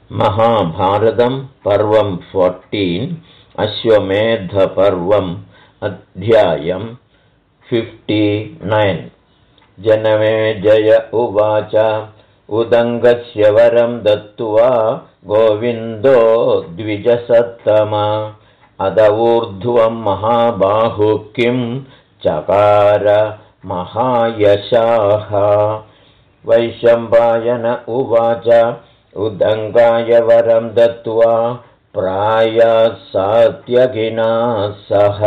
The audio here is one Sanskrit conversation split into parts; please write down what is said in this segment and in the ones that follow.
महाभारतं पर्वं 14 अश्वमेधपर्वम् अध्यायं 59 जनमेजय उवाच उदङ्गस्य वरं दत्त्वा गोविन्दो द्विजसत्तमा अद ऊर्ध्वं महाबाहु किं चकार महायशाः वैशम्पायन उवाच उदङ्गाय वरं दत्त्वा प्रायासात्यगिना सह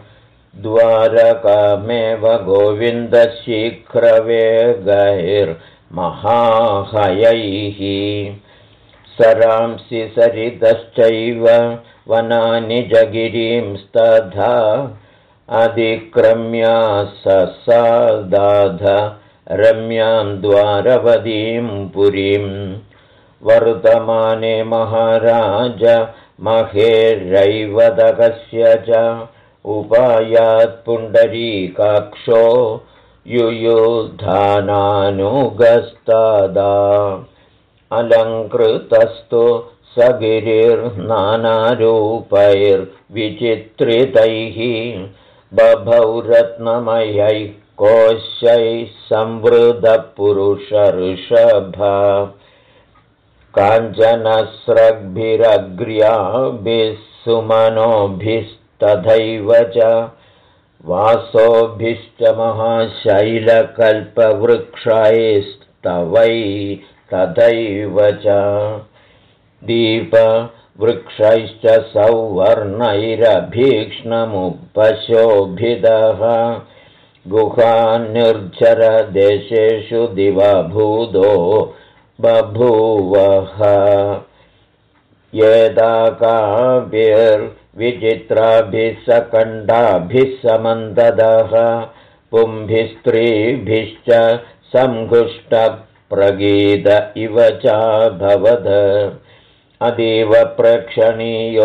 द्वारकामेव गोविन्दशीघ्रवेगैर्महाहयैः सरांसि सरितश्चैव वनानि जगिरींस्तथा अधिक्रम्या ससादाध रम्यां द्वारवतीं पुरीं वर्तमाने महाराज महेरैवतकस्य च उपायात् पुण्डरीकाक्षो युयुधानानुगस्तदा अलङ्कृतस्तु सगिरिर्नानारूपैर्विचित्रितैः बभौ रत्नमयैः कोशैः संवृतपुरुषऋषभ काञ्चनस्रग्भिरग्र्याभिः सुमनोभिस्तथैव च वासोभिश्च महाशैलकल्पवृक्षैस्तवै तथैव च दीपवृक्षैश्च सौवर्णैरभीक्ष्णमुपशोभितः गुहानिर्झरदेशेषु दिवभूतो बभूवः येदाकाभिर्विचित्राभिः सकण्डाभिः समन्ददः पुंभिस्त्रीभिश्च संघुष्टप्रगीत इव चाभवद अतीव प्रेक्षणीयो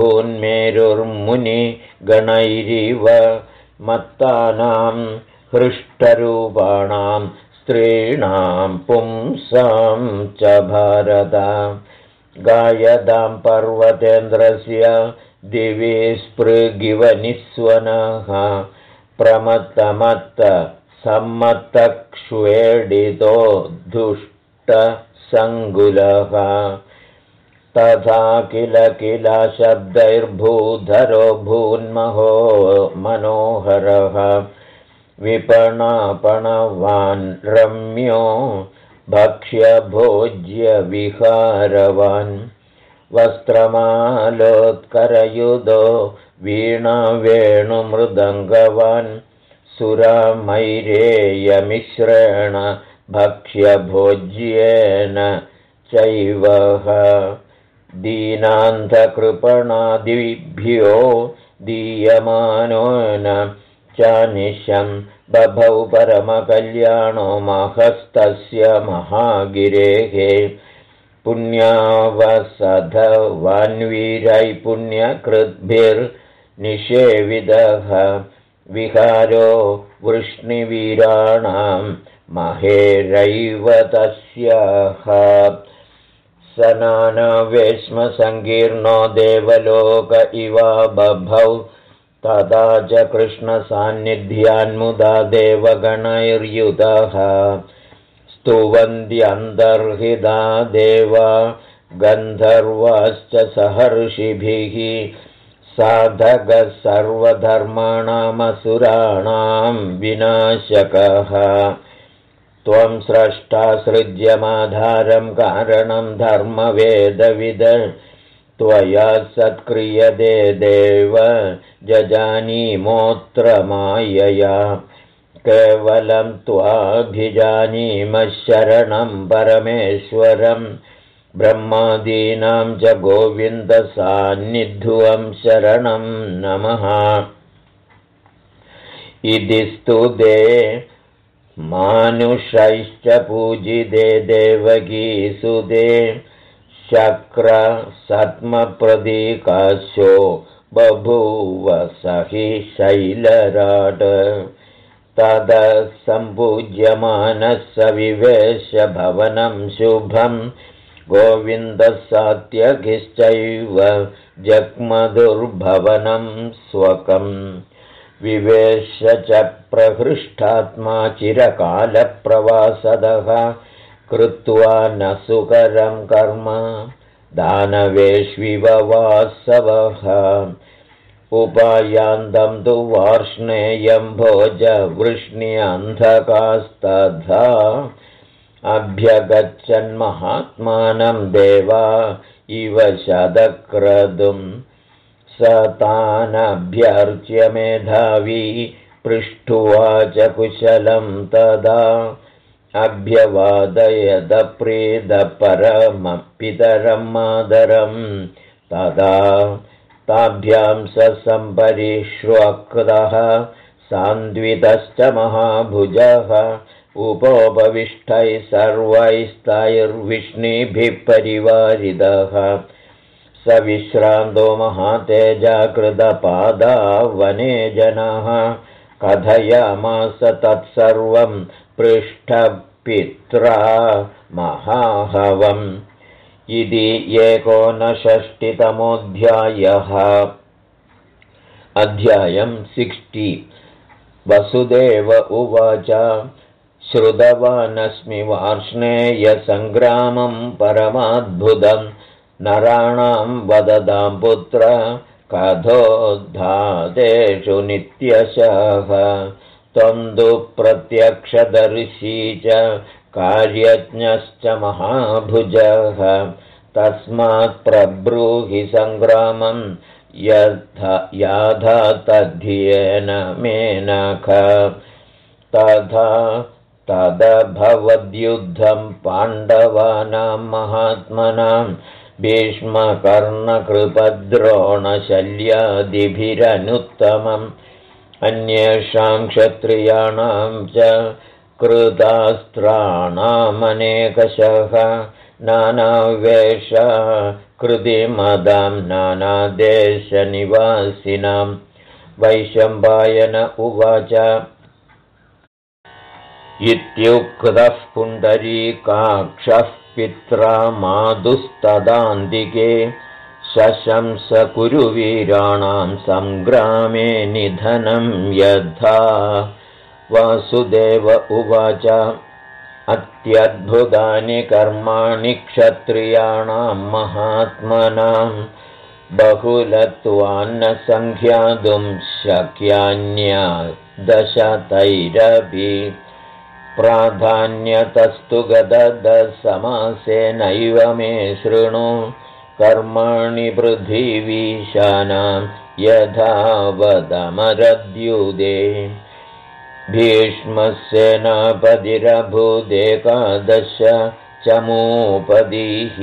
भून्मेरुर्मुनिगणैरिव मत्तानां हृष्टरूपाणां स्त्रीणां पुंसां च भारत गायदां पर्वतेन्द्रस्य दिवि स्पृगिव निःस्वनः प्रमत्तमत्त सम्मत्तक्ष्वेडितो दुष्टसङ्गुलः तथा किल किल शब्दैर्भूधरो भून्महो मनोहरः विपणापणवान् रम्यो भक्ष्यभोज्यविहारवान् वस्त्रमालोत्करयुधो वीणावेणुमृदङ्गवान् सुरामैरेयमिश्रेण भक्ष्यभोज्येन चैवः दीनान्धकृपणादिभ्यो दीयमानोन चानिशं बभौ परमकल्याणो महस्तस्य महागिरेः पुण्यावसधवान्वीरै पुण्यकृद्भिर्निषेविदः विहारो वृष्णिवीराणां महेरैव तस्याः सनानवेश्मसङ्कीर्णो देवलोक इव बभौ तदा च कृष्णसान्निध्यान्मुदा देवगणैर्युतः स्तुवन्त्यन्तर्हिता देवा गन्धर्वाश्च सहर्षिभिः साधकः सर्वधर्माणामसुराणां विनाशकः त्वं स्रष्टा सृज्यमाधारं कारणं धर्मवेदविद त्वया सत्क्रियते देव जजानीमोऽत्र मायया केवलं त्वाभिजानीमः शरणं परमेश्वरं ब्रह्मादीनां च गोविन्दसान्निध्वं शरणं नमः इति स्तुते मानुषैश्च पूजिते देवकीसुते शक्रसत्मप्रदीकास्यो बभूव सहि शैलराट ततः सम्पूज्यमानः स विवेश भवनं शुभं गोविन्दसात्यकिश्चैव जग्मदुर्भवनं स्वकम् विवेश च प्रहृष्टात्मा चिरकालप्रवासदः कृत्वा न सुकरं कर्म दानवेष्विव वासवः उपायान्तं तु वार्ष्णेयं भोजवृष्ण्यन्धकास्तथा अभ्यगच्छन्महात्मानं देवा इव शतक्रतुं स तानभ्यर्च्य मेधावी पृष्ठुवाच कुशलं तदा अभ्यवादयदप्रीदपरमपितरं मादरं तदा ताभ्यां स सम्परिष्वक्तः सान्द्वितश्च महाभुजः उपोपविष्टैः सर्वैस्तैर्विष्णिभिः परिवारितः स विश्रान्तो महातेजाकृतपादा वने जनाः कथयामास तत्सर्वं पृष्ठपित्रा महाहवम् इति 59तमोऽध्यायः। अध्यायं 60। वसुदेव उवाच श्रुतवानस्मि वार्ष्णेयसङ्ग्रामं परमाद्भुतं नराणां वदतां पुत्र कथोद्धातेषु नित्यशः त्वं तु प्रत्यक्षदर्शी च कार्यज्ञश्च महाभुजः तस्मात् प्रब्रूहि सङ्ग्रामं याथा तद्धियेन मेनख तथा तदभवद्युद्धं पाण्डवानां महात्मनां भीष्मकर्णकृपद्रोणशल्यादिभिरनुत्तमम् अन्येषां क्षत्रियाणां च कृतास्त्राणामनेकशः नानावेषा कृतिमदां नानादेशनिवासिनां वैशम्पायन उवाच इत्युक्तः पुण्डरीकाक्षः पित्रा मातुस्तदान्तिके शशंस कुरुवीराणां सङ्ग्रामे निधनं यथा वासुदेव उवाच अत्यद्भुतानि कर्माणि क्षत्रियाणां महात्मनां बहुलत्वान्न सङ्ख्यातुं शक्यान्यदशतैरपि प्राधान्यतस्तु गददसमासेनैव मे शृणु कर्माणि पृथिवीशानां यथा वदमरद्युदे भीष्मसेनापतिरभूदेकादश चमूपदीः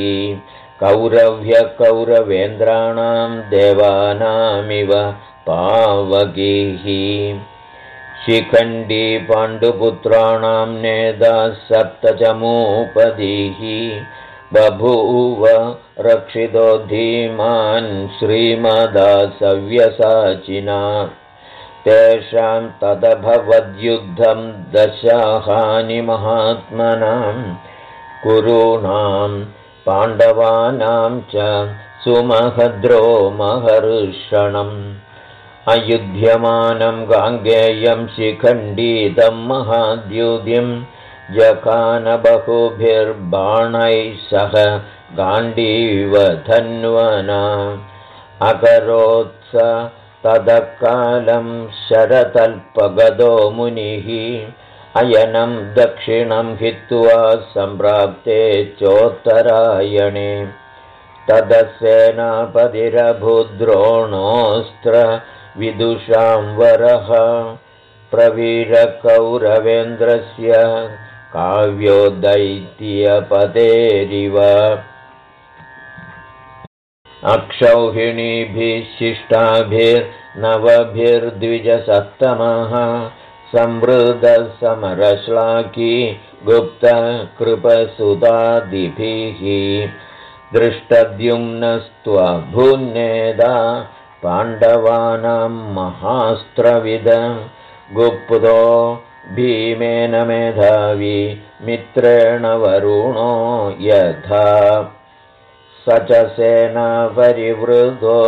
कौरव्यकौरवेन्द्राणां देवानामिव पावकीः शिखण्डी पाण्डुपुत्राणां नेता सप्तचमूपदीः बभूव रक्षितो धीमान् श्रीमदासव्यसाचिना तेषां तदभवद्युद्धं दशाहानि महात्मनां कुरूणां पाण्डवानां च सुमहद्रो महर्षणम् अयुध्यमानं गाङ्गेयं शिखण्डीतं महाद्युतिं जखानबहुभिर्बाणैः सह गाण्डीवधन्वना अकरोत्स तदकालं शरतल्पगदो मुनिः अयनं दक्षिणं हित्वा सम्प्राप्ते चोत्तरायणे तदसेनापतिरभूद्रोणोऽस्त्रविदुषां वरः प्रवीरकौरवेन्द्रस्य काव्योदैत्यपतेरिव अक्षौहिणीभिः शिष्टाभिर्नवभिर्द्विजसत्तमः संवृतसमरश्लाकी गुप्तकृपसुतादिभिः दृष्टद्युम्नस्त्वभून्नेदा पाण्डवानां महास्त्रविद गुप्तो भीमेन मेधावी मित्रेण वरुणो यथा स च सेनापरिवृतो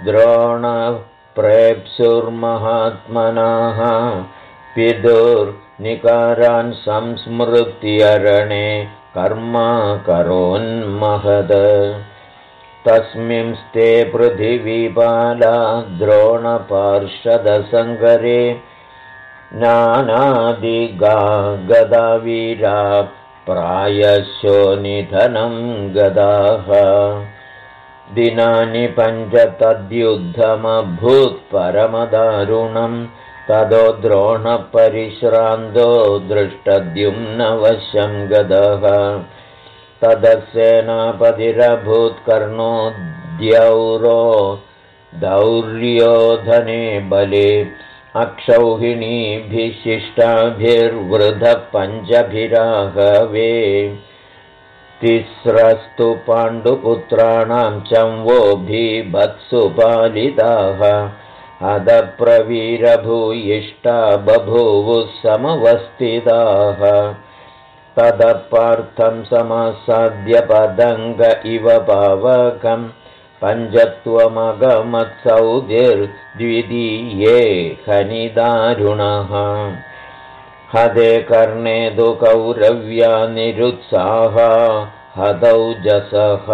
द्रोणप्रेप्सुर्महात्मनः पितुर्निकारान् संस्मृत्यरणे कर्मा करोन्महद तस्मिंस्ते पृथिवीपाला द्रोणपार्षदसङ्गरे नानादिगा गदावीरा प्रायशो निधनं गदाः दिनानि 5 तद्युद्धमभूत् परमदारुणं ततो द्रोणपरिश्रान्तो दृष्टद्युम्नवशं गदः तदसेनापतिरभूत् कर्णो द्यौरो दौर्योधने बले अक्षौहिणीभिशिष्टाभिर्वृधः 5 तिस्रस्तु पाण्डुपुत्राणां चंवोभिभत्सु पालिताः अदप्रवीरभूयिष्ठा बभूवुः समवस्थिताः ततः पार्थं समासाद्य पदङ्ग इव पावकम् 5त्वमगमत्सौधिर्द्वितीये खनिदारुणः हदे कर्णे तु कौरव्या निरुत्साहा हदौजसः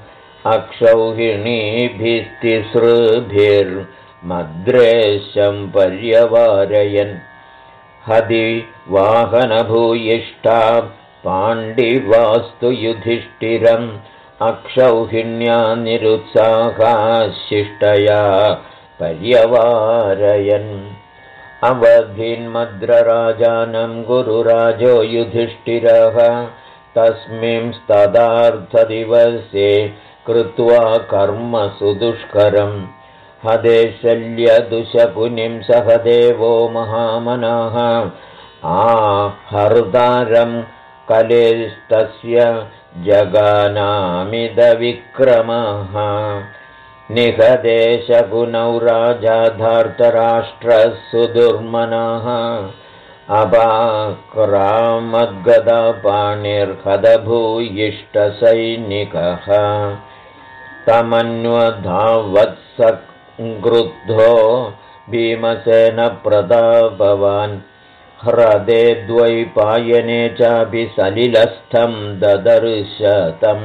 अक्षौहिणीभिस्तिसृभिर्मद्रेशं पर्यवारयन् हदि वाहनभूयिष्ठा पाण्डिवास्तु युधिष्ठिरम् अक्षौहिण्या निरुत्साहा शिष्टया पर्यवारयन् अवधीन्मद्रराजानं गुरुराजो युधिष्ठिरः तस्मिंस्तदार्थदिवसे कृत्वा कर्म सुदुष्करम् हदे शल्यदुशकुनिं सह देवो महामनः आहर्तारं कलेस्तस्य जगानामिदविक्रमः निहदेशकुनौ राजा धार्तराष्ट्रः सुदुर्मनः अपाक्रामद्गदापाणिर्हदभूयिष्ठसैनिकः तमन्वधावत्सङ्क्रुद्धो भीमसेनप्रतापवान् ह्रदे द्वैपायने चापि सलिलस्थं ददर्शतम्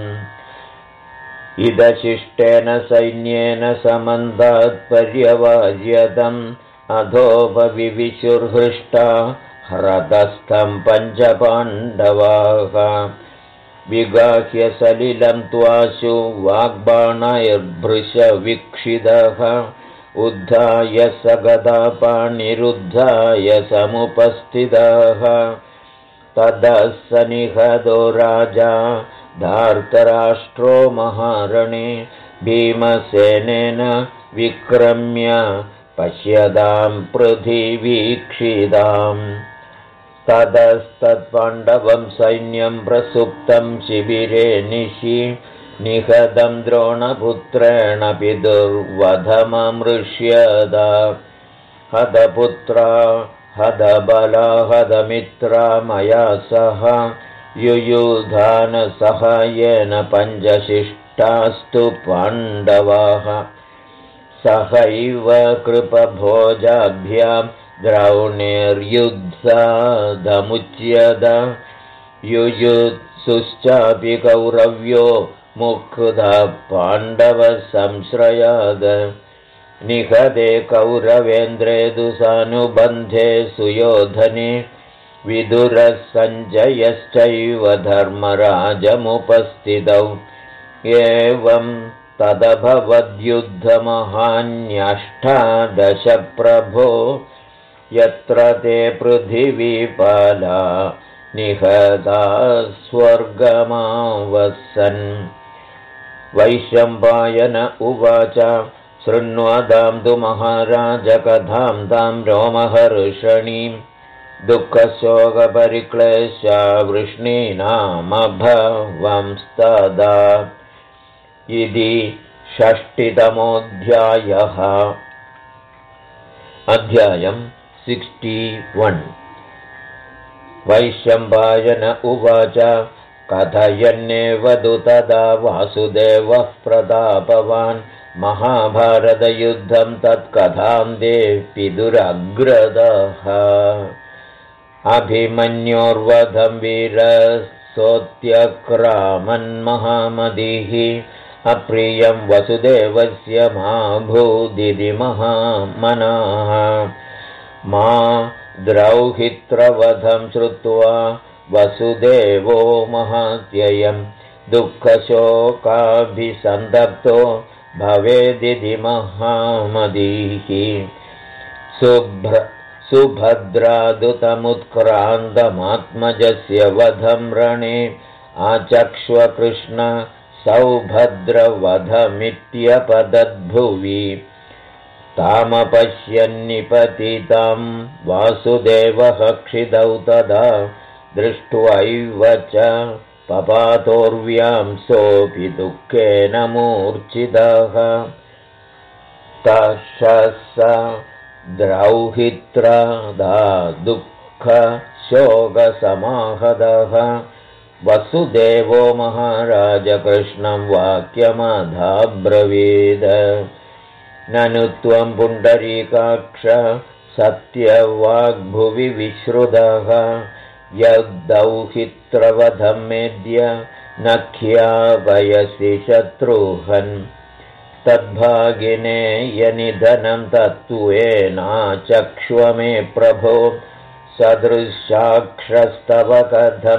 इदशिष्टेन सैन्येन समन्तात्पर्यवार्यतम् अधोपविविशुर्हृष्टा ह्रदस्थं 5 पाण्डवाः विगाह्य सलिलं त्वाशु वाग्बाणैर्भृशवीक्षितः उद्धाय सगदापाणिरुद्धाय समुपस्थितः ततः स निहतो राजा धार्तराष्ट्रो महारणे भीमसेनेन विक्रम्य पश्यतां पृथिवीक्षिताम् ततस्तत्पाण्डवं सैन्यं प्रसुप्तं शिबिरे निशि निहतं द्रोणपुत्रेण पितुर्वधममृष्यद हतपुत्रा हतबला हतमित्रा मया सह युयुधानसहायेन 5 शिष्टास्तु पाण्डवाः सहैव कृपभोजाभ्यां द्रौणेर्युद्धादमुच्यत युयुत्सुश्चापि कौरव्यो मुक्तः पाण्डवसंश्रयाद निहते कौरवेन्द्रे दुसानुबन्धे सुयोधने विदुरः सञ्जयश्चैव धर्मराजमुपस्थितौ एवं तदभवद्युद्धमहान्यष्टादश प्रभो यत्र ते पृथिवीपाला निहता स्वर्गमावसन् वैशम्पायन उवाच शृण्वतां तु महाराज कथां तां रोमहर्षणीं दुःखशोकपरिक्लेशा वृष्णीनामभवंस्तदा इति 6तमोऽध्यायः। अध्यायं 61। वैशम्पायन उवाच कथयन्नेव तु तदा वासुदेवः प्रतापवान् महाभारतयुद्धं तत्कथान्ते पितुरग्रदः अभिमन्योर्वधं वीरसोऽत्यक्रामन्महामतिः अप्रियं वसुदेवस्य मा भूदिति महामनाः मा द्रौहित्रवधं श्रुत्वा वसुदेवो महात्ययं दुःखशोकाभिसन्तप्तो भवेदिति महामतिः सुभद्रादुतमुत्क्रान्तमात्मजस्य वधं रणे आचक्ष्वकृष्ण सौभद्रवधमित्यपदद्भुवि तामपश्यन्निपतितां वासुदेवः क्षितौ तदा दृष्ट्वैव च पपातोर्व्यां सोऽपि दुःखेन मूर्छितः तशस द्रौहित्रदा दुःखशोकसमाहतः वसुदेवो महाराज कृष्णं वाक्यमधाब्रवीद ननु त्वं पुण्डरीकाक्ष सत्यवाग्भुवि विश्रुतः यद्दौहित्रवधं मेद्य न ख्यापयसि शत्रुहन् तद्भागिने यनिधनं तत्त्वेनाचक्ष्व मे प्रभो सदृशाक्षस्तव कथं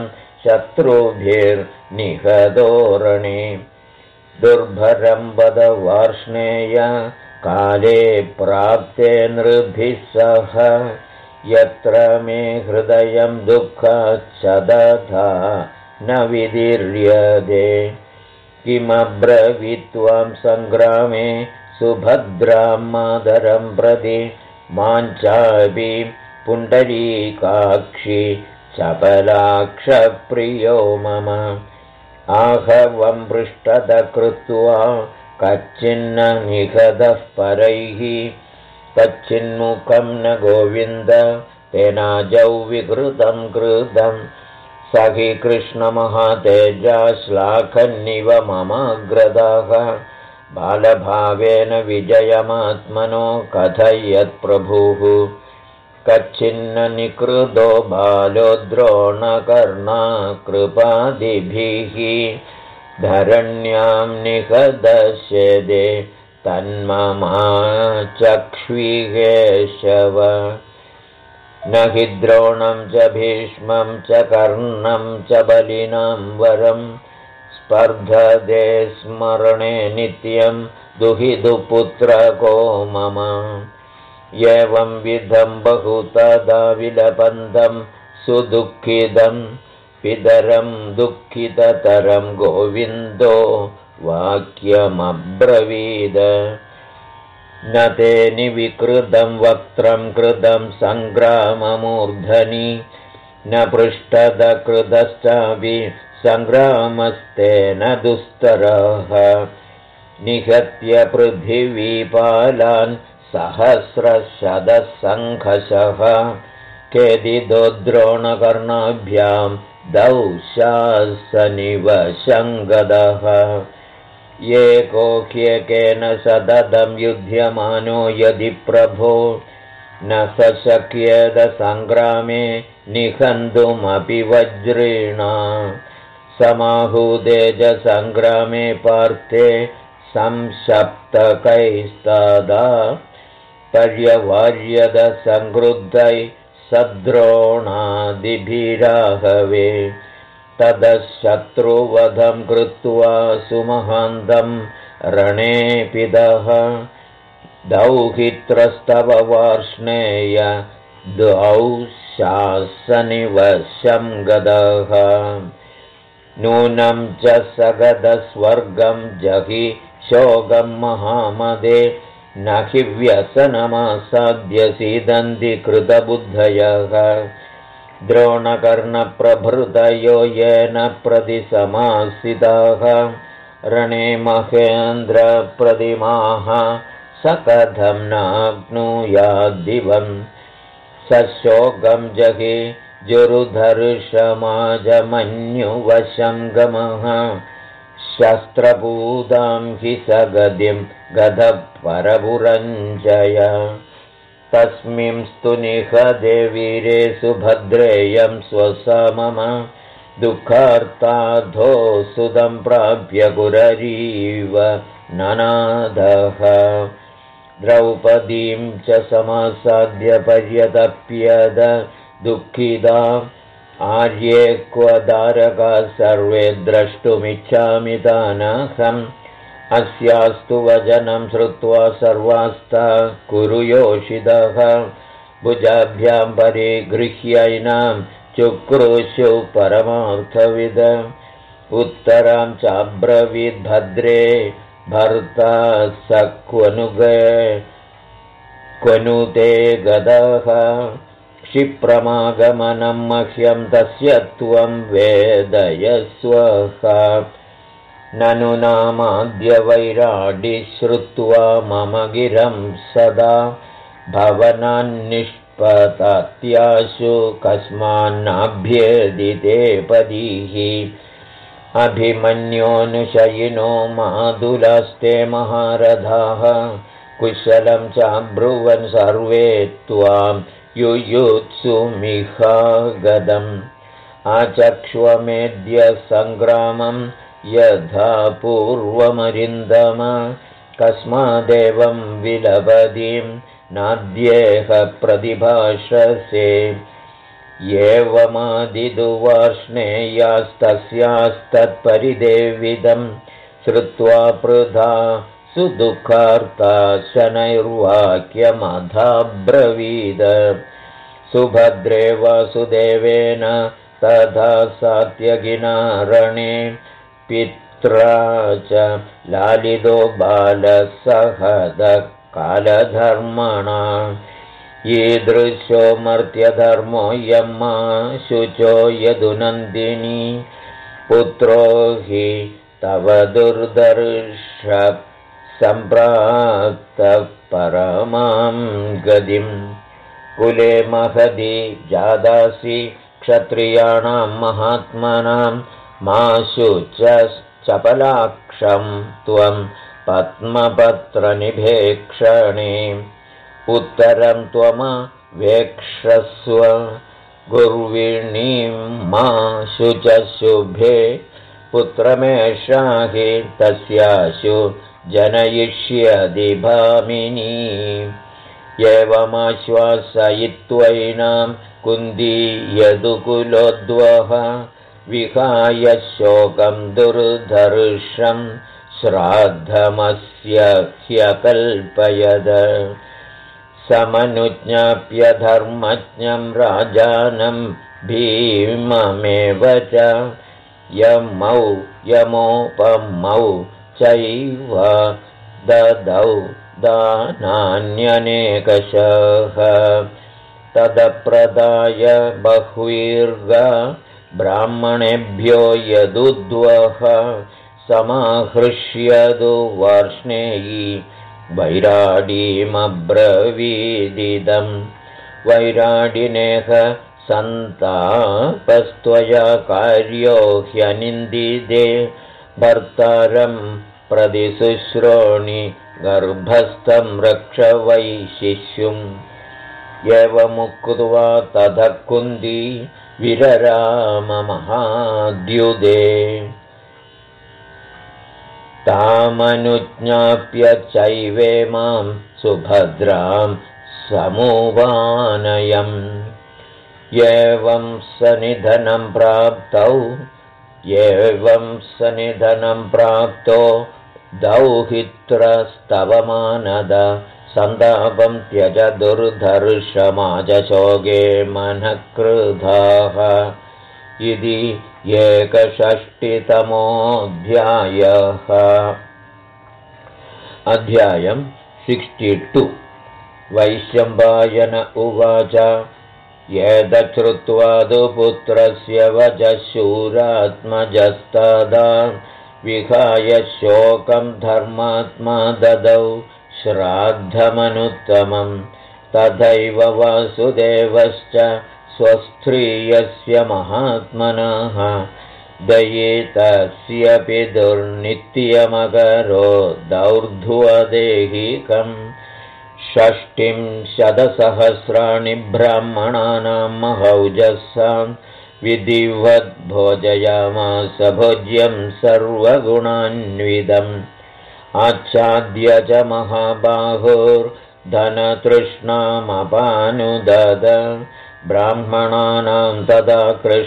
शत्रुभिर्निहतोरणे दुर्भरं वद वार्ष्णेय काले प्राप्ते नृभिः सह यत्र मे हृदयं दुःखच्छदथा न विदीर्यते किमब्रवीत्वां सङ्ग्रामे सुभद्रां मातरं प्रति माञ्चापि पुण्डरीकाक्षि चपलाक्षप्रियो मम आहवं पृष्ठत कृत्वा कच्चिन्न निहतः परैः कच्चिन्मुखं न गोविन्द तेनाजौ विकृतं कृतं स हि कृष्णमहातेजा श्लाघन्निव ममाग्रदः बालभावेन विजयमात्मनो कथयत्प्रभुः कच्चिन्न निकृतो बालो द्रोणकर्णाकृपादिभिः धरण्यां निहतश्चेदे तन्ममाचक्ष्विकेशव न हि द्रोणं च भीष्मं च कर्णं च बलिनां वरं स्पर्धते स्मरणे नित्यं दुहितुपुत्रको मम एवं विधं बहुतदा विलपन्तं सुदुःखितं पितरं दुःखिततरं गोविन्दो वाक्यमब्रवीद न ते निविकृतं वक्त्रं कृतं सङ्ग्राममूर्धनि न पृष्ठद कृतश्चापि सङ्ग्रामस्तेन दुस्तरः निहत्य पृथिवीपालान् सहस्रशतसङ्घशः केदितो द्रोणकर्णाभ्यां दंशासनिवशङ्गदः एको ह्येकेन सततं युध्यमानो यदि प्रभो न स शक्येत सङ्ग्रामे निहन्तुमपि वज्रेणा समाहूते च सङ्ग्रामे पार्थे संशप्तकैस्तदा पर्यवार्यद संक्रुद्धै सद्रोणादिभिराहवे ततः शत्रुवधं कृत्वा सुमहान्तं रणेपिदः दौहित्रस्तव वार्ष्णेय द्वौ शासनिवशं गदः नूनं च सगदस्वर्गं जहि शोकं महामदे न हि व्यसनमासाद्य सीदन्ति कृतबुद्धयः द्रोणकर्णप्रभृतयो येन प्रतिसमासिताः रणे महेन्द्रप्रतिमाः स कथं नाप्नुयाद्दिवं स शोकं जहि जुरुधर्षमाजमन्युवशं गमः शस्त्रपूतां हि सगतिं गतपरपुरञ्जय तस्मिंस्तु निहते वीरे सुभद्रेयं स्वसमम दुःखार्ताधो सुदं प्राप्य पुररीव ननादः द्रौपदीं च समासाद्य पर्यतप्यद दुःखिदा आर्ये क्व दारका सर्वे द्रष्टुमिच्छामि तानहम् अस्यास्तु वचनं श्रुत्वा सर्वास्ता कुरु योषितः भुजाभ्यां परिगृह्यैनां चुक्रुषु परमार्थविद उत्तरां चाब्रवीद्भद्रे भर्ता स क्वनु ते गतः क्षिप्रमागमनं मह्यं तस्य त्वं वेदयस्वः ननु नामाद्यवैराडि श्रुत्वा मम गिरं सदा भवनान्निष्पतत्याशु कस्मान्नाभ्येदिते पदीः अभिमन्योनुशयिनो मादुलास्ते महारथाः कुशलं चाब्रुवन् सर्वे त्वां युयुत्सुमिहागदम् आचक्ष्वमेद्य सङ्ग्रामं यथा पूर्वमरिन्दम कस्मादेवं विलपदीं नाद्येह प्रतिभाषसे एवमादिदुवार्ष्णेयास्तस्यास्तत्परिदेविदं श्रुत्वा पृथा सुदुःखार्ता शनैर्वाक्यमधाब्रवीद सुभद्रे वासुदेवेन तथा सात्यगिना रणे पित्रा च लालितो बालसहदः कालधर्मणा ईदृशो मर्त्यधर्मो यम्मा शुचो यदुनन्दिनी पुत्रो हि तव दुर्दर्श सम्प्राप्तः परमां गतिम् कुले महदी जादासि क्षत्रियाणां महात्मनां माशु च चपलाक्षं त्वं पद्मपत्रनिभेक्षणे उत्तरं त्वमवेक्षस्व गुर्विणीं माशु च शुभे पुत्रमेषा हि तस्याशु जनयिष्यति भामिनी एवमाश्वासयित्वैनां कुन्दी यदुकुलोद्वः विहाय शोकं दुर्धर्षं श्राद्धमस्य ह्यकल्पयद समनुज्ञाप्य धर्मज्ञं राजानं भीममेव च यमौ यमोपमौ चैव ददौ दानान्यनेकशः तदप्रदाय बह्वीर्गा ब्राह्मणेभ्यो यदुद्वः समाहृष्यदु वार्ष्णेयी वैराडीमब्रवीदिदं वैराडिनेह सन्तापस्त्वया कार्यो ह्यनिन्दिते भर्तारं प्रतिशुश्रोणि गर्भस्थं रक्ष वै शिशुम् एवमुक्त्वा ततः कुन्दी विरराममहाद्युदे तामनुज्ञाप्य चैवेमां सुभद्रां समुवानयम् एवं सनिधनं प्राप्तो दौहित्रस्तवमानद सन्तापं त्यज दुर्धर्षमाजशोके मनः क्रुधाः इति 61तमोऽध्यायः। अध्यायं 62। वैशम्पायन उवाच एतच्छ्रुत्वा तु पुत्रस्य वचः शूरात्मजस्तदा विहाय शोकं धर्मात्मा ददौ श्राद्धमनुत्तमं तथैव वासुदेवश्च स्वस्त्रियस्य महात्मनः दयितस्यपि दुर्नित्यमकरो दौर्ध्वदेहिकम् 60 ब्राह्मणानां महौजसां विधिवद्भोजयामास भोज्यं सर्वगुणान्वितम् आच्छाद्य च महाबाहुर्धनतृष्णामपानुदद ब्राह्मणानां तदा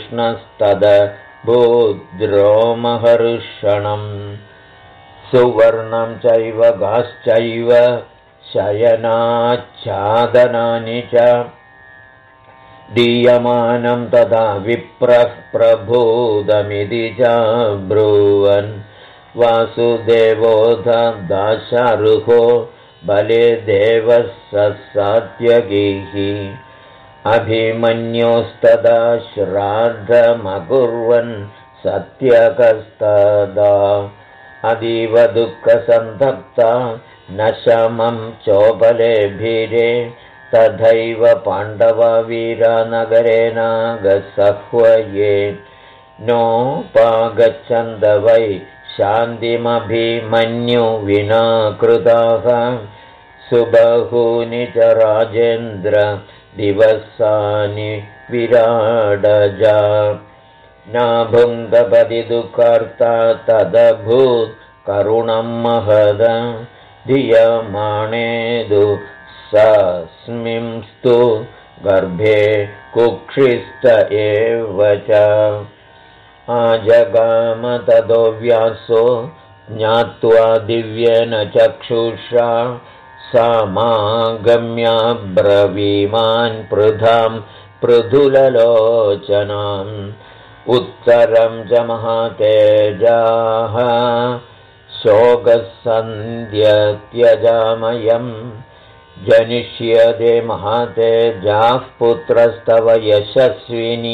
कृष्णस्तदभूद्रोमहर्षणम् सुवर्णं चैव गाश्चैव शयनाच्छादनानि च दीयमानं तदा विप्रः प्रभूतमिति च ब्रुवन् वासुदेवो दाशार्हो बले देवः ससात्यगैः अभिमन्योस्तदा श्राद्धमकुर्वन् सत्यकस्तदा अतीव दुःखसन्तप्ता न शमं चोपलेभिरे तथैव पाण्डववीरनगरे नागसह्वये नोपागच्छन्त वै शान्तिमभिमन्यु विना कृताः सुबहूनि च राजेन्द्र दिवसानि विराडजा नाभुङ्गपदि दुःखार्ता तदभूत् करुणं महद धियमाणेदु सस्मिंस्तु गर्भे कुक्षिस्त एव च आजगाम ततो व्यासो ज्ञात्वा दिव्येन चक्षुषा समागम्याब्रवीमान् पृथां पृथुललोचनाम् उत्तरं च महातेजाः शोकसन्ध्यत्यजामयम् जनिष्यते महातेजाः पुत्रस्तव यशस्विनी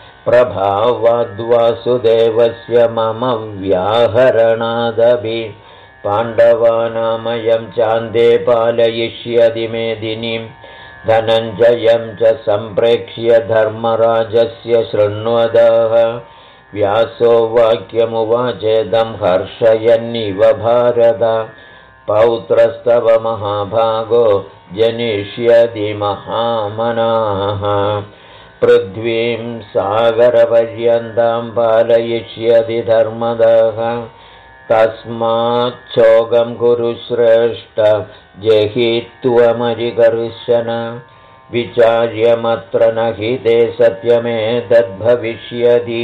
प्रभावाद्वासुदेवस्य मम व्याहरणादपि पाण्डवानामयं चान्दे पालयिष्यति मेदिनीं धनञ्जयं च सम्प्रेक्ष्य धर्मराजस्य शृण्वदः व्यासो वाक्यमुवाचेदं हर्षयन्निव भारत पौत्रस्तव महाभागो जनिष्यति महामनाः पृथ्वीं सागरपर्यन्तां पालयिष्यति धर्मदः तस्माच्छोगं कुरु श्रेष्ठ जहित्वमरिकर्षण विचार्यमत्र न हि ते सत्यमेतद्भविष्यति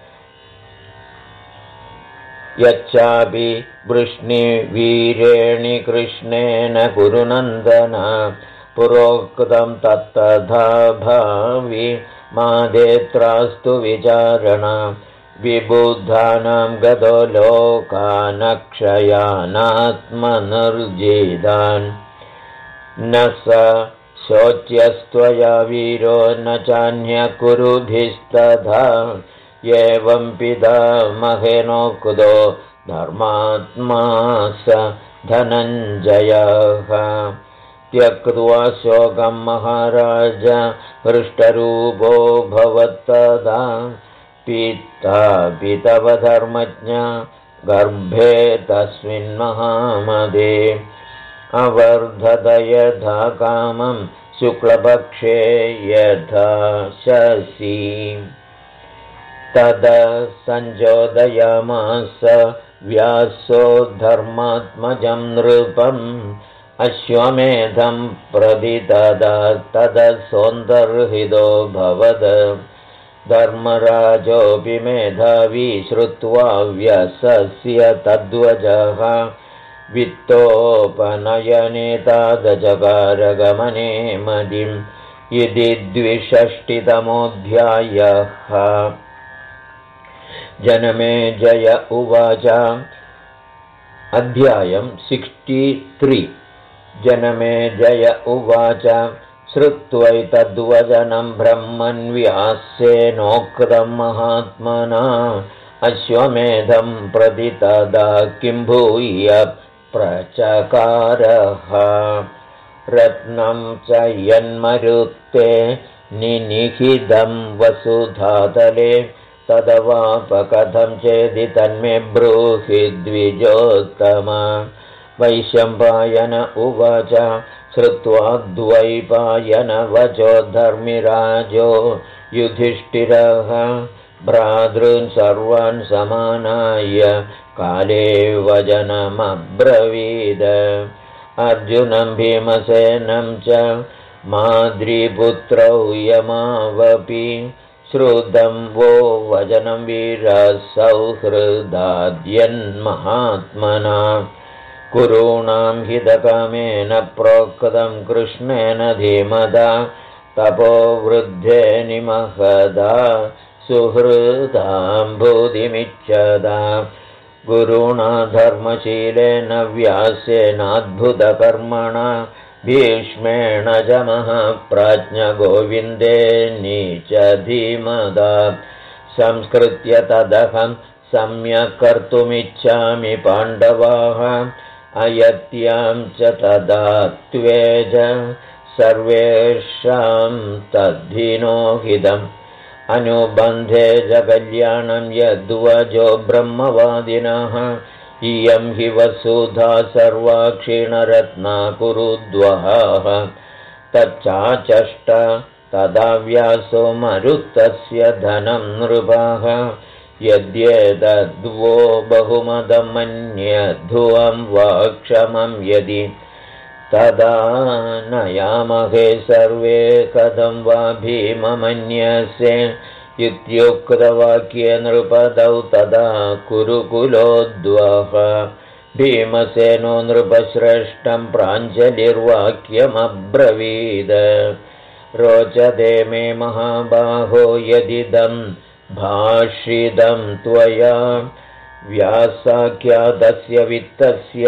यच्चापि वृष्णिवीरेणि कृष्णेन कुरुनन्दन पुरोक्तं तत्तथा भावि मादेत्रास्तु विचारण विबुधानां गतो लोकानक्षयानात्मनिर्जितान् न स शोच्यस्त्वया वीरो न चान्य कुरुभिस्तथा एवं पितामहेनोक्तो धर्मात्मा स धनञ्जयः त्यक्त्वा शोकं महाराज हृष्टरूपो भवत्तदा पितव धर्मज्ञ गर्भे तस्मिन्महामदे अवर्धत यथा कामं शुक्लपक्षे यथा शशी तद संजोदयामास व्यासो धर्मात्मजं नृपम् अश्वमेधं प्रति तद सौन्दर्हितो भवद धर्मराजोऽपि मेधावी श्रुत्वा व्यासस्य तद्वजः वित्तोपनयने तादचकारगमने मदिम् इति 260तमोऽध्यायः जनमेजय उवाच अध्यायं 63 जनमेजय उवाच श्रुत्वैतद्वचनं ब्रह्मन् व्यासेनोक्तं महात्मना अश्वमेधं प्रति तदा किं भूय प्रचकारः रत्नं च यन्मरुत्ते निनिहितं वसुधातले तदवापकथं चेदि तन्मे ब्रूहि द्विजोत्तम। वैशम्पायन उवाच श्रुत्वा द्वैपायनवचो धर्मिराजो युधिष्ठिरः भ्रातॄन् सर्वान् समानाय काले वचनमब्रवीद। अर्जुनं भीमसेनं च माद्रीपुत्रौ यमावपि श्रुतं वो वचनं वीरसौहृदाद्यन्महात्मना। कुरूणां हितकामेन प्रोक्तं कृष्णेन धीमदा तपोवृद्धे निमहदा सुहृदाम्भुतिमिच्छदा। गुरुणा धर्मशीलेन व्यासेनाद्भुतकर्मणा भीष्मेण च महाप्राज्ञगोविन्दे नीच धीमदा। संस्कृत्य तदहं सम्यक् कर्तुमिच्छामि पाण्डवाः अयत्यां च तदा त्वेज सर्वेषां तद्धिनोहितम्। अनुबन्धे च कल्याणं यद्वजो ब्रह्मवादिनः इयं हि वसुधा सर्वा क्षीणरत्ना कुरुद्वहाः। तच्चाचष्ट तदा व्यासो मरुतस्य धनं नृपाः यद्येतद्वो बहुमदं मन्यध्वं वा क्षमं यदि तदा नयामहे सर्वे कथं वा भीममन्यसे। इत्युक्तवाक्ये नृपदौ तदा कुरुकुलोद्वः। भीमसेनो नृपश्रेष्ठं प्राञ्जलिर्वाक्यमब्रवीद। रोचते मे महाबाहो यदिदं भाषितं त्वया व्यासाख्यातस्य वित्तस्य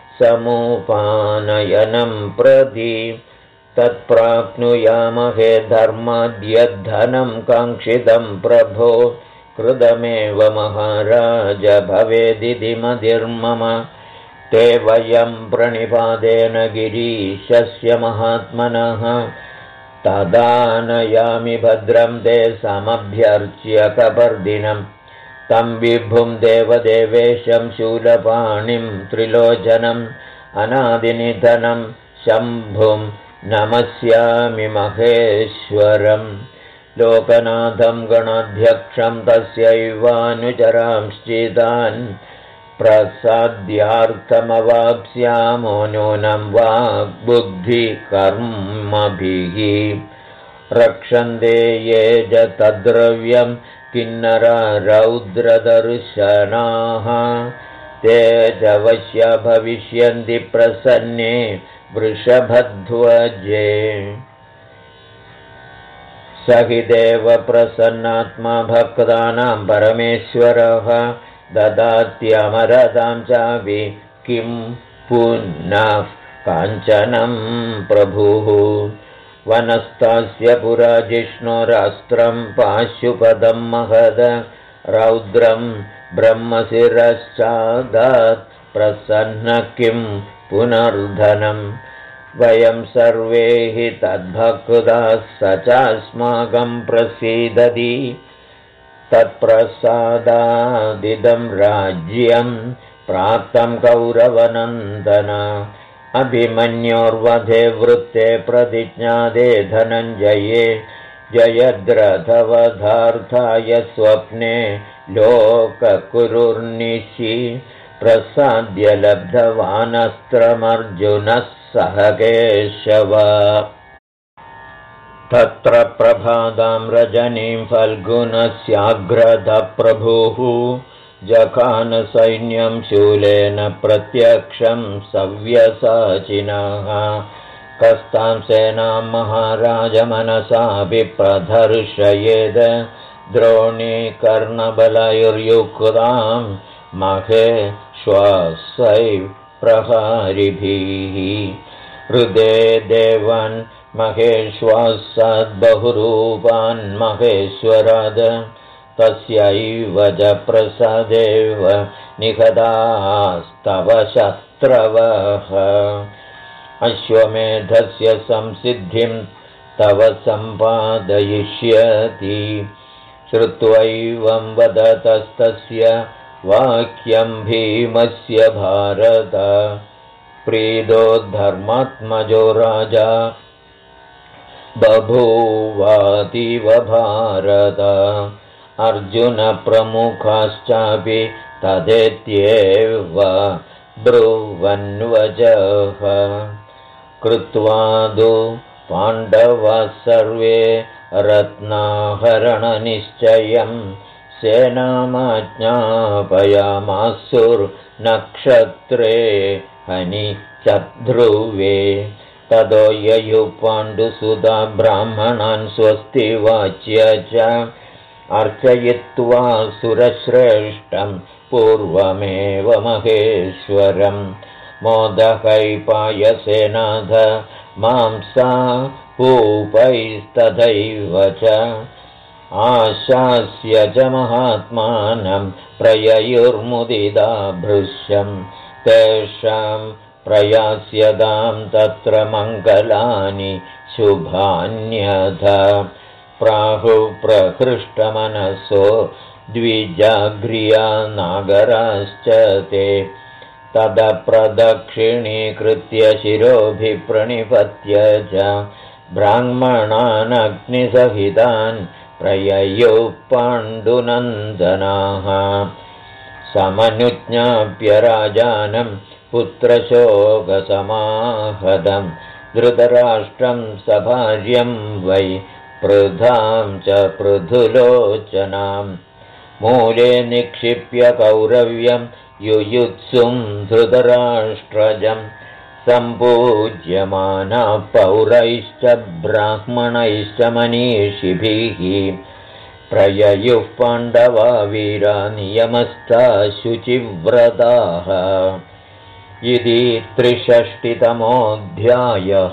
समुपानयनं प्रति। तत्प्राप्नुयामहे धर्माद्यद्धनं काङ्क्षितं प्रभो। कृतमेव महाराज भवेदिति मतिर्मम। ते वयं प्रणिपातेन गिरीशस्य महात्मनः तदा नयामि भद्रं ते समभ्यर्च्य कपर्दिनं। तं विभुं देवदेवेशं शूलपाणिं त्रिलोचनम् अनादिनिधनं शम्भुं नमस्यामि महेश्वरम्। लोकनाथं गणाध्यक्षं तस्यैवानुचरांश्चितान् प्रसाद्यार्थमवाप्स्यामो नूनं वाग्बुद्धिकर्मभिः। रक्षन्ते ये च तद्द्रव्यं किन्नरा रौद्रदर्शनाः ते च वश्या भविष्यन्ति प्रसन्ने वृषभध्वजे। स हि देव प्रसन्नात्मा भक्तानां परमेश्वरः ददात्यमरतां चापि किं पुनः काञ्चनं प्रभुः। वनस्थास्य पुरा जिष्णोरास्त्रं पाशुपदं महद रौद्रं ब्रह्मशिरश्चादात् प्रसन्न किं पुनर्धनम्। वयं सर्वे हि तद्भक्ताः स चास्माकं प्रसीदति। तत्प्रसादादिदं राज्यं प्राप्तं कौरवनन्दन। अभिमन्योर्वधे वृत्ते प्रतिज्ञादे धनञ्जये जयद्रथवधार्थाय स्वप्ने लोककुरुर्निशि प्रसाद्य लब्धवानस्त्रमर्जुनः सह केशव। तत्र प्रभादां रजनीं फल्गुनस्याग्रधः प्रभुः जखान सैन्यं शूलेन प्रत्यक्षं सव्यसाचिनः। कस्तां सेनां महाराजमनसापि प्रदर्शयेद द्रोणीकर्णबलैर्युक्तां महेश्वासैः प्रहारिभिः। हृदे देवान् महेश्वासाद्बहुरूपान् महेश्वराद तस्यैव च प्रसादेव निहतास्तव शत्रवः। अश्वमेधस्य संसिद्धिं तव सम्पादयिष्यति। श्रुत्वैवं वदतस्तस्य वाक्यं भीमस्य भारत। प्रीदो धर्मात्मजो राजा बभूवातीव भारत। अर्जुनप्रमुखाश्चापि तदेत्येव ब्रुवन्वचः। कृत्वादो पाण्डवाः सर्वे रत्नाहरणनिश्चयं सेनामाज्ञापयामासुर्नक्षत्रे हनि च ध्रुवे। ततो ययुः पाण्डुसुता ब्राह्मणान् स्वस्ति वाच्य च अर्चयित्वा सुरश्रेष्ठं पूर्वमेव महेश्वरं। मोदकैपायसेनाथ मांसा पूपैस्तथैव च आशास्य च महात्मानं प्रययुर्मुदिता भृश्यं। तेषां प्रयास्यतां तत्र मङ्गलानि शुभान्यथ। प्राहुप्रहृष्टमनसो द्विजाग्र्या नागराश्च ते। तदप्रदक्षिणीकृत्य शिरोभिप्रणिपत्य च ब्राह्मणानग्निसहितान् प्रययुः पाण्डुनन्दनाः। समनुज्ञाप्य राजानं पुत्रशोकसमाहतं धृतराष्ट्रं सभार्यं वै पृथां च पृथुलोचनां। मूले निक्षिप्य कौरव्यं युयुत्सुं धृतराष्ट्रजं। सम्पूज्यमाना पौरैश्च ब्राह्मणैश्च मनीषिभिः। प्रययुः पाण्डवा वीरा नियमस्था शुचिव्रताः। इति 63तमोऽध्यायः।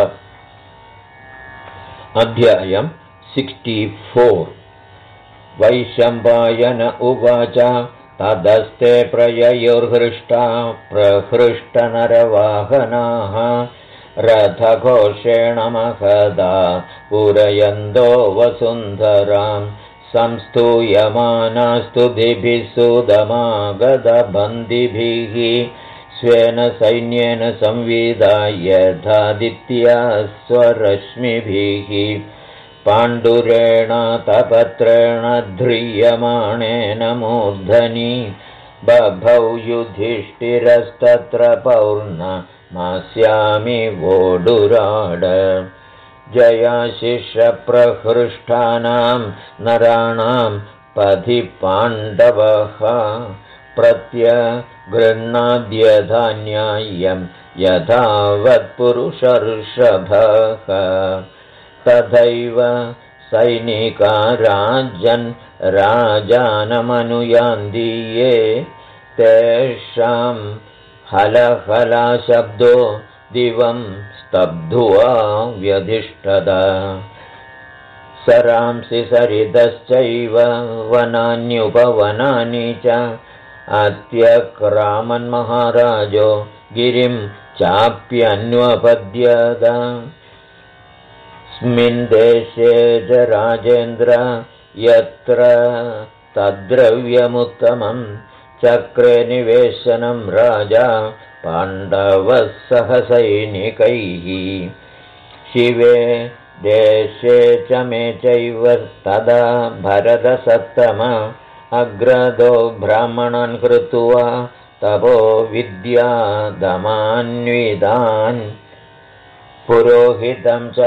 अध्यायं 64। वैशम्पायन उवाच तदस्ते प्रययुर्हृष्टा प्रहृष्टनरवाहनाः रथघोषेण महदा पूरयन्तो वसुन्धरां। संस्तूयमानास्तुभिः सुदमागतबन्दिभिः स्वेन सैन्येन संविदा यथादित्या स्वरश्मिभिः। पाण्डुरेण तपत्रेण ध्रियमाणेन मूर्धनि बभौ युधिष्ठिरस्तत्र पौर्णमास्यामि वोडुराड। जयाशिषप्रहृष्टानां नराणां पथि पाण्डवः प्रत्यगृह्णाद्यधान्याय्यं यथावत्पुरुषर्षभः। तथैव सैनिका राजानमनुयान्ति ये तेषां हलहलाशब्दो दिवं स्तब्ध्वा व्यधिष्ठत। सरांसि सरितश्चैव वनान्युपवनानि च अत्यक्रामन्महाराजो गिरिं चाप्यन्वपद्यत। स्मिन् देशे च राजेन्द्र यत्र तद्द्रव्यमुत्तमं चक्रे निवेशनं राजा पाण्डवः सह सैनिकैः। शिवे देशे च मे चैव तदा भरतसत्तम अग्रदो ब्राह्मणान् कृत्वा तपो विद्यादमान्वितान्। पुरोहितं च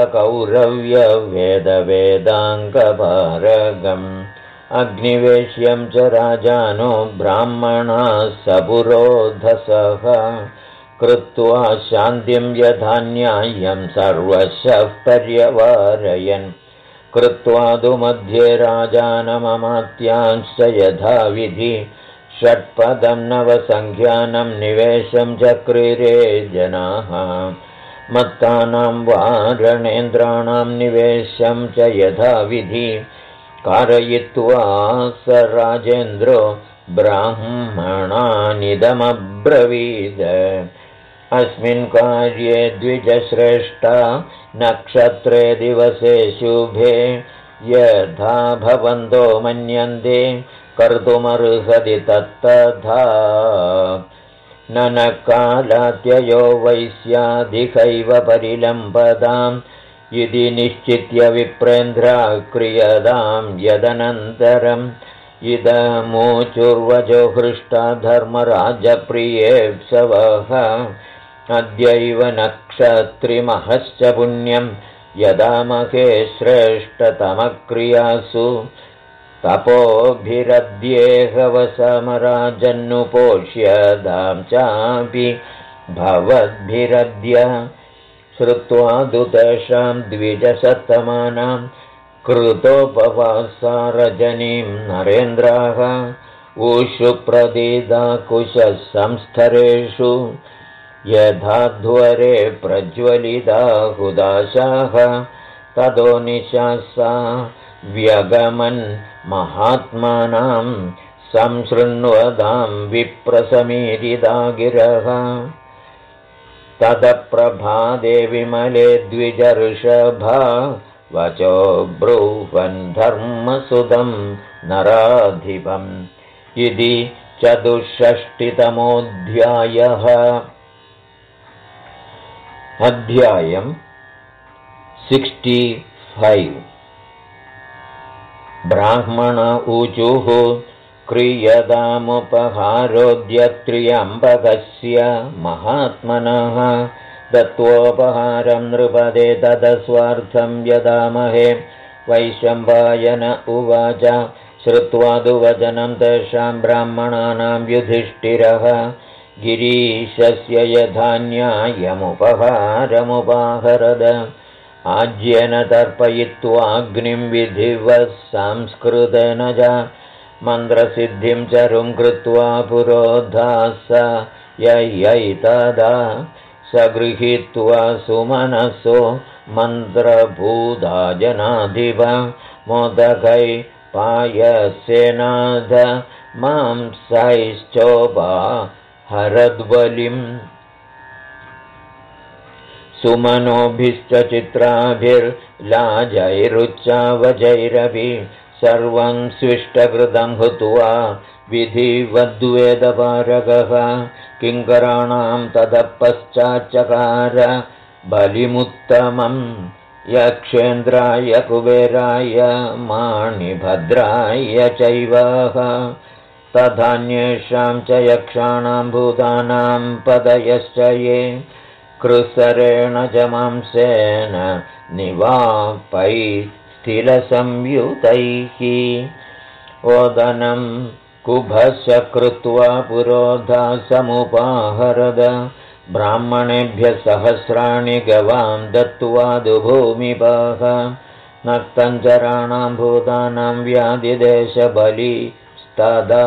कौरव्यवेदवेदाङ्गपारगम् अग्निवेश्यं च राजानो ब्राह्मणाः सपुरोधसः। कृत्वा शान्तिं यथान्याय्यं सर्वशः पर्यवारयन्। कृत्वा तु मध्ये राजानममात्यांश्च यथाविधि षट्पदं नवसङ्ख्यानं निवेशं चक्रिरे जनाः। मत्तानां वारणेन्द्राणां निवेशं च यथाविधि कारयित्वा स राजेन्द्रो ब्राह्मणानिदमब्रवीद। अस्मिन् कार्ये द्विजश्रेष्ठा नक्षत्रे दिवसे शुभे यथा भवन्तो मन्यन्ते कर्तुमर्हति तत्तथा न कालात्ययो वैस्यादिकैव परिलम्बताम् इति निश्चित्य विप्रेन्द्रा क्रियतां यदनन्तरम् इदमूचुर्वचो हृष्टा धर्मराजप्रियेप्सवः अद्यैव नक्षत्रिमहश्च पुण्यं यदामहे श्रेष्ठतमक्रियासु तपोभिरद्येहवसमराजन्नुपोष्यतां चापि भवद्भिरद्य श्रुत्वा तु तेषां द्विजसत्तमानां कृतोपवासा रजनीं नरेन्द्राः ऊषु प्रदीदा कुशसंस्थरेषु यथाध्वरे प्रज्वलिता हुदाशाः ततो निशासा व्यगमन् महात्मानां संशृण्वतां विप्रसमीरिता गिरः ततप्रभाते विमले द्विजऋषभा वचो ब्रूवन् धर्मसुतं नराधिपम् इति 64तमोऽध्यायः। अध्यायम् 65। ब्राह्मण ऊचुः क्रियतामुपहारोऽद्य त्र्यम्बकस्य महात्मनः दत्त्वोपहारं नृपदे तदस्वार्थं यदामहे वैशम्पायन उवाच श्रुत्वा तु वचनं तेषां ब्राह्मणानां युधिष्ठिरः गिरीशस्य यथा न्यायमुपहारमुपाहरद आज्येन तर्पयित्वाग्निं विधिवत् संस्कृतेन च मन्त्रसिद्धिं चरुं कृत्वा पुरोधास ययैतदा स गृहीत्वा सुमनसो मन्त्रभूता जनाधिप मोदकै पायसेनाद मांसैश्चोपहरद्बलिम् सुमनोभिश्च चित्राभिर्लाजैरुच्चावजैरपि सर्वं स्विष्टकृतं हुत्वा विधिवद्वेदपारगः किङ्कराणां ततः पश्चाच्चकार बलिमुत्तमं यक्षेन्द्राय कुबेराय माणिभद्राय चैवः तथान्येषां च यक्षाणां भूतानां पदयश्च ये कृसरेण च मांसेन निवापै स्थिलसंयुतैः ओदनं कुभस्य कृत्वा पुरोधा समुपाहरद ब्राह्मणेभ्यः सहस्राणि गवां दत्त्वा दुभूमिपः नक्तञ्चराणां भूतानां व्याधिदेशबलिस्तदा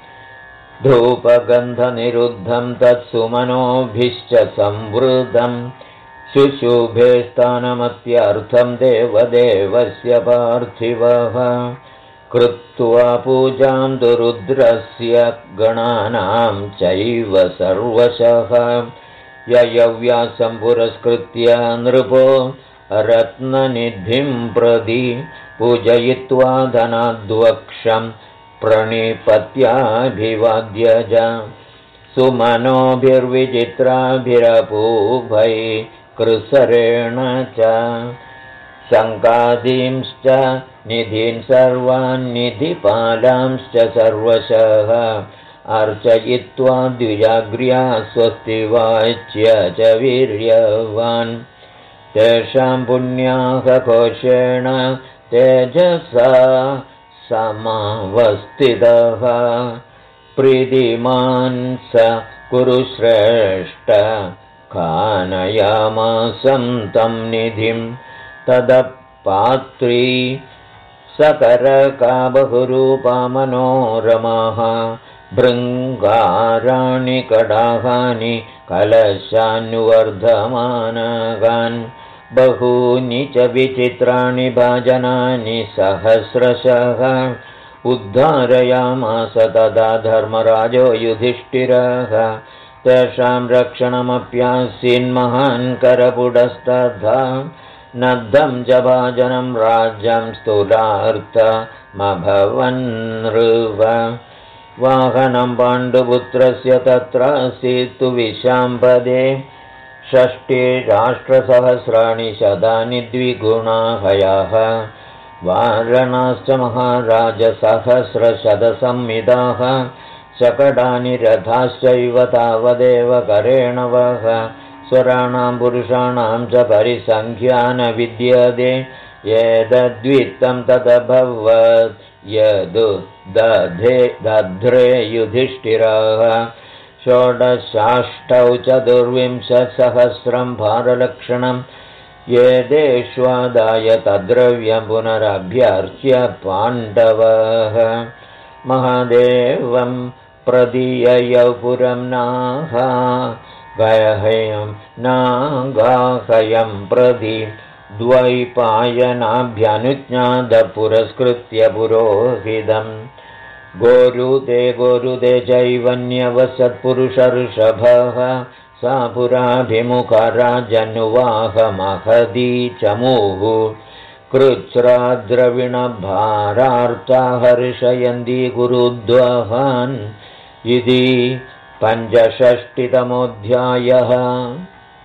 धूपगन्धनिरुद्धं तत्सुमनोभिश्च संवृतं शुशुभे स्थानमत्यर्थं देवदेवस्य पार्थिवः कृत्वा पूजां तु रुद्रस्य गणानां चैव सर्वशः ययव्यासं पुरस्कृत्य नृपो रत्ननिधिं प्रति पूजयित्वा धनाद्वक्षं प्रणिपत्याभिवाद्य च सुमनोभिर्विचित्राभिरपूभै कृसरेण च शङ्कादींश्च निधीन् सर्वान् निधिपालांश्च सर्वशः अर्चयित्वा द्विजाग्र्या स्वस्ति वाच्य च वीर्यवान् तेषां पुण्याः कोशेण तेजसा समावस्थितः प्रीतिमान् स कुरुश्रेष्ठ खानयामासं तं निधिं तदपात्री सकरका बहुरूपा मनोरमाः भृङ्गाराणि कडाहानि कलशान्वर्धमानागान् बहूनि च विचित्राणि भाजनानि सहस्रशः उद्धारयामास तदा धर्मराजो युधिष्ठिरः तेषां रक्षणमप्यासीन्महान् करपुडस्तथा नद्धं च भाजनं राज्यं स्थूलार्थमभवन्नृव वाहनं पाण्डुपुत्रस्य तत्रासीत्तु विशाम्पदे 60 राष्ट्रसहस्राणि शतानि द्विगुणाहयाः वारणाश्च महाराजसहस्रशतसंमिताः शकटानि रथाश्चैव तावदेव करेणवः स्वराणां पुरुषाणां च परिसङ्ख्यानविद्यते एतद्वित्तं तदभवत् यदु दध्रे युधिष्ठिरः 16 चतुर्विंशत्सहस्रं भारलक्षणं येदेष्वादाय तद्द्रव्यं पुनरभ्यर्च्य पाण्डवः महादेवं प्रदीययौ पुरं नाह गयहयं नागाहयं प्रति द्वैपायनाभ्यनुज्ञातपुरस्कृत्य पुरोहितम् गोरुदे चैवन्यवसत्पुरुषऋषभः सा पुराभिमुखा राजनुवाहमहदी चमूः कृच्छ्राद्रविणभारार्ता हर्षयन्ती गुरुद्वहान् इति 65तमोऽध्यायः।